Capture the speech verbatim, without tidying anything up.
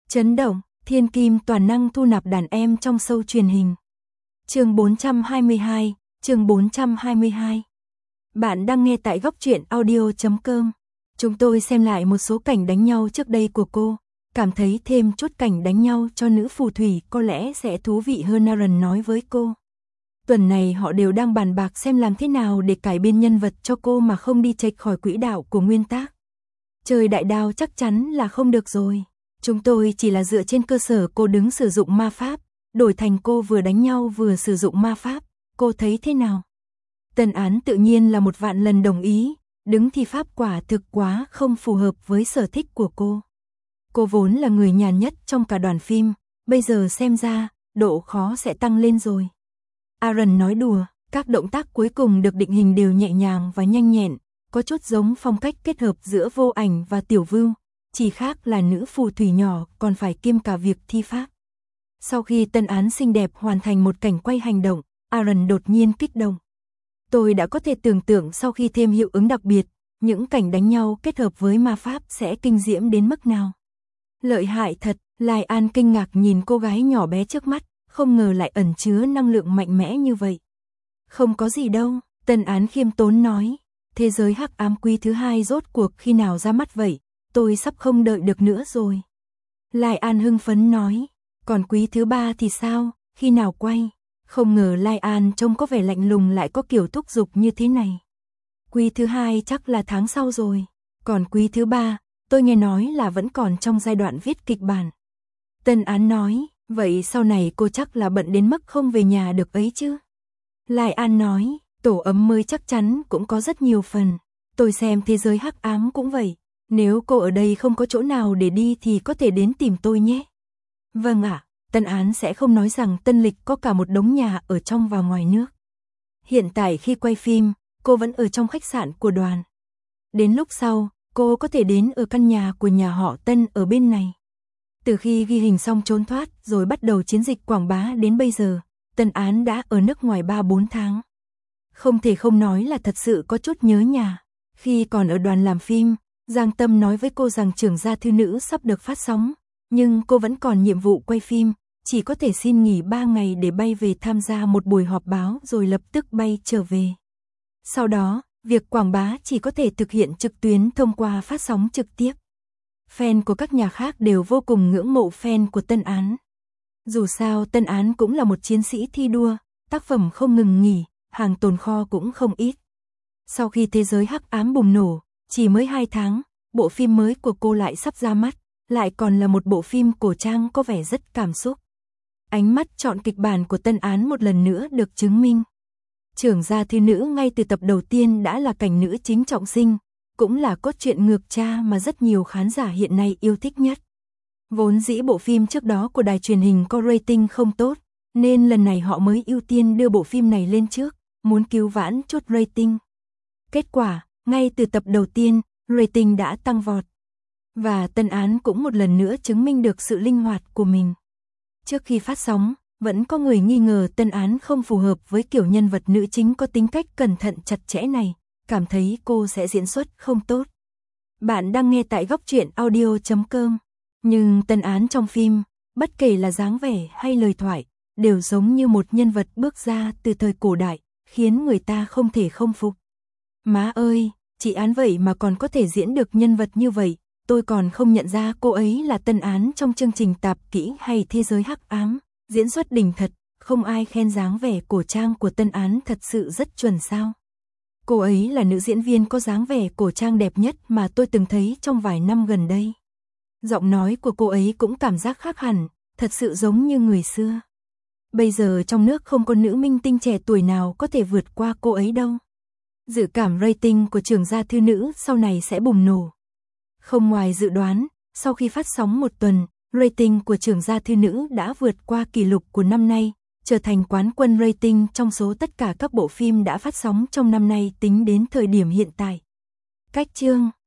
Chấn động, thiên kim toàn năng thu nạp đàn em trong show truyền hình. Chương bốn trăm hai mươi hai, chương bốn trăm hai mươi hai. Bạn đang nghe tại góc truyện audio chấm com. Chúng tôi xem lại một số cảnh đánh nhau trước đây của cô, cảm thấy thêm chút cảnh đánh nhau cho nữ phù thủy có lẽ sẽ thú vị hơn. Aaron nói với cô. Tuần này họ đều đang bàn bạc xem làm thế nào để cải biên nhân vật cho cô mà không đi chệch khỏi quỹ đạo của nguyên tác. Chơi đại đao chắc chắn là không được rồi. Chúng tôi chỉ là dựa trên cơ sở cô đứng sử dụng ma pháp, đổi thành cô vừa đánh nhau vừa sử dụng ma pháp, cô thấy thế nào? Tân Án tự nhiên là một vạn lần đồng ý, đứng thi pháp quả thực quá không phù hợp với sở thích của cô. Cô vốn là người nhàn nhất trong cả đoàn phim, bây giờ xem ra, độ khó sẽ tăng lên rồi. Aaron nói đùa, các động tác cuối cùng được định hình đều nhẹ nhàng và nhanh nhẹn, có chút giống phong cách kết hợp giữa Vô Ảnh và Tiểu Vưu, chỉ khác là nữ phù thủy nhỏ còn phải kiêm cả việc thi pháp. Sau khi Tân Án xinh đẹp hoàn thành một cảnh quay hành động, Aaron đột nhiên kích động. Tôi đã có thể tưởng tượng sau khi thêm hiệu ứng đặc biệt, những cảnh đánh nhau kết hợp với ma pháp sẽ kinh diễm đến mức nào. Lợi hại thật, Lai An kinh ngạc nhìn cô gái nhỏ bé trước mắt, không ngờ lại ẩn chứa năng lượng mạnh mẽ như vậy. Không có gì đâu, Tân Án khiêm tốn nói, thế giới hắc ám quý thứ hai rốt cuộc khi nào ra mắt vậy, tôi sắp không đợi được nữa rồi. Lai An hưng phấn nói, còn quý thứ ba thì sao, khi nào quay? Không ngờ Lai An trông có vẻ lạnh lùng lại có kiểu thúc giục như thế này. Quý thứ hai chắc là tháng sau rồi, còn quý thứ ba, tôi nghe nói là vẫn còn trong giai đoạn viết kịch bản. Tân Án nói, vậy sau này cô chắc là bận đến mức không về nhà được ấy chứ? Lai An nói, tổ ấm mới chắc chắn cũng có rất nhiều phần, tôi xem thế giới hắc ám cũng vậy, nếu cô ở đây không có chỗ nào để đi thì có thể đến tìm tôi nhé. Vâng ạ, Tân Án sẽ không nói rằng Tân Lịch có cả một đống nhà ở trong và ngoài nước. Hiện tại khi quay phim, cô vẫn ở trong khách sạn của đoàn. Đến lúc sau, cô có thể đến ở căn nhà của nhà họ Tân ở bên này. Từ khi ghi hình xong Trốn Thoát rồi bắt đầu chiến dịch quảng bá đến bây giờ, Tân Án đã ở nước ngoài ba bốn tháng. Không thể không nói là thật sự có chút nhớ nhà. Khi còn ở đoàn làm phim, Giang Tâm nói với cô rằng Trưởng Gia Thư Nữ sắp được phát sóng, nhưng cô vẫn còn nhiệm vụ quay phim, chỉ có thể xin nghỉ ba ngày để bay về tham gia một buổi họp báo rồi lập tức bay trở về. Sau đó, việc quảng bá chỉ có thể thực hiện trực tuyến thông qua phát sóng trực tiếp. Fan của các nhà khác đều vô cùng ngưỡng mộ fan của Tân Án. Dù sao Tân Án cũng là một chiến sĩ thi đua, tác phẩm không ngừng nghỉ, hàng tồn kho cũng không ít. Sau khi thế giới hắc ám bùng nổ, chỉ mới hai tháng, bộ phim mới của cô lại sắp ra mắt, lại còn là một bộ phim cổ trang có vẻ rất cảm xúc. Ánh mắt chọn kịch bản của Tân Án một lần nữa được chứng minh. Trưởng Gia Thư Nữ ngay từ tập đầu tiên đã là cảnh nữ chính trọng sinh, cũng là cốt truyện ngược cha mà rất nhiều khán giả hiện nay yêu thích nhất. Vốn dĩ bộ phim trước đó của đài truyền hình có rating không tốt, nên lần này họ mới ưu tiên đưa bộ phim này lên trước, muốn cứu vãn chút rating. Kết quả, ngay từ tập đầu tiên, rating đã tăng vọt. Và Tân Án cũng một lần nữa chứng minh được sự linh hoạt của mình. Trước khi phát sóng, vẫn có người nghi ngờ Tân Án không phù hợp với kiểu nhân vật nữ chính có tính cách cẩn thận chặt chẽ này, cảm thấy cô sẽ diễn xuất không tốt. Bạn đang nghe tại góc truyện audio chấm com. Nhưng Tân Án trong phim, bất kể là dáng vẻ hay lời thoại, đều giống như một nhân vật bước ra từ thời cổ đại, khiến người ta không thể không phục. Má ơi, chị Án vậy mà còn có thể diễn được nhân vật như vậy, tôi còn không nhận ra cô ấy là Tân Án trong chương trình Tạp Kỹ hay Thế Giới Hắc Ám, diễn xuất đỉnh thật, không ai khen dáng vẻ cổ trang của Tân Án thật sự rất chuẩn sao. Cô ấy là nữ diễn viên có dáng vẻ cổ trang đẹp nhất mà tôi từng thấy trong vài năm gần đây. Giọng nói của cô ấy cũng cảm giác khác hẳn, thật sự giống như người xưa. Bây giờ trong nước không có nữ minh tinh trẻ tuổi nào có thể vượt qua cô ấy đâu. Dự cảm rating của Trưởng Gia Thư Nữ sau này sẽ bùng nổ. Không ngoài dự đoán, sau khi phát sóng một tuần, rating của Trưởng Gia Thư Nữ đã vượt qua kỷ lục của năm nay, trở thành quán quân rating trong số tất cả các bộ phim đã phát sóng trong năm nay tính đến thời điểm hiện tại. Cách chương